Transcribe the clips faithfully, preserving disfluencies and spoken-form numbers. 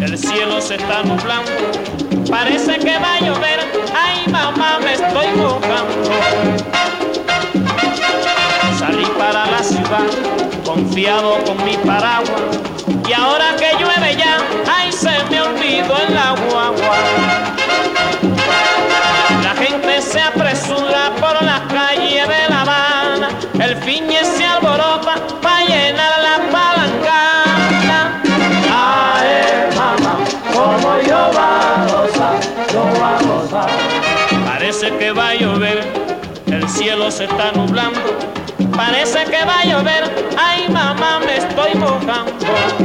el cielo se está nublando, parece que va a llover, ay mamá me estoy mojando. Salí para la ciudad, confiado con mi paraguas, y ahora que llueve ya, ay se me olvidó el agua. La gente se apresura por las calles de La Habana, el fiñe se alborota para llenar la palangana. Ay, mamá, como yo va a gozar, yo va a gozar. Parece que va a llover, el cielo se está nublando, parece que va a llover, ay mamá me estoy mojando.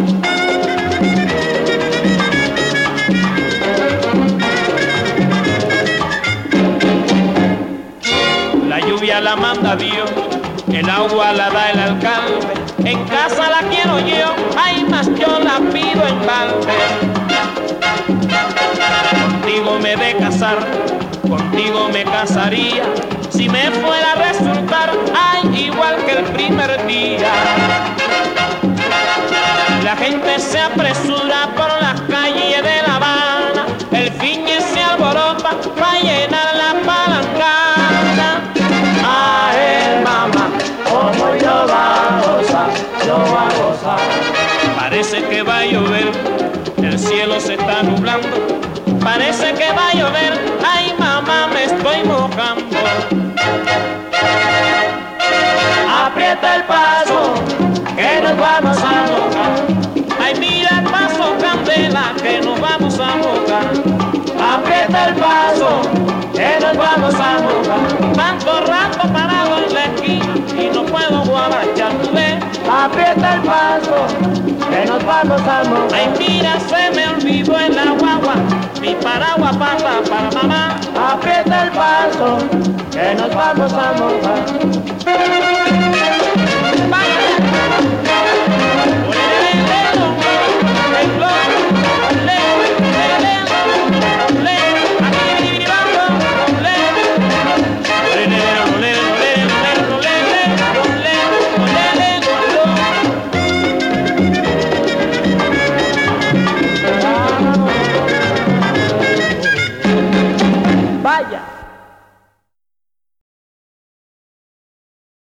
La lluvia la manda Dios, el agua la da el alcalde, en casa la quiero yo, ay más yo la pido en balde. Contigo me de casar, contigo me casaría, si me fuera a resultar, ay igual que el primer día. La gente se apresura por las calles de La Habana, el fiñe se alborota para llenar la palangana. Ay, mamá, como yo va a gozar, yo va a gozar. Parece que va a llover, el cielo se está nublando, parece que va a llover, ay mamá me estoy mojando. Aprieta el paso, que nos vamos a mojar. Ay mira el paso candela, que nos vamos a mojar. Aprieta el paso, que nos vamos a mojar. Tanto rato parado en la esquina y no puedo guarachar, tú ves. Aprieta el paso, que nos vamos a mojar. Ay mira se me olvidó en la guagua, mi paraguas pasa para mamá. Aprieta el paso, que nos vamos a mojar.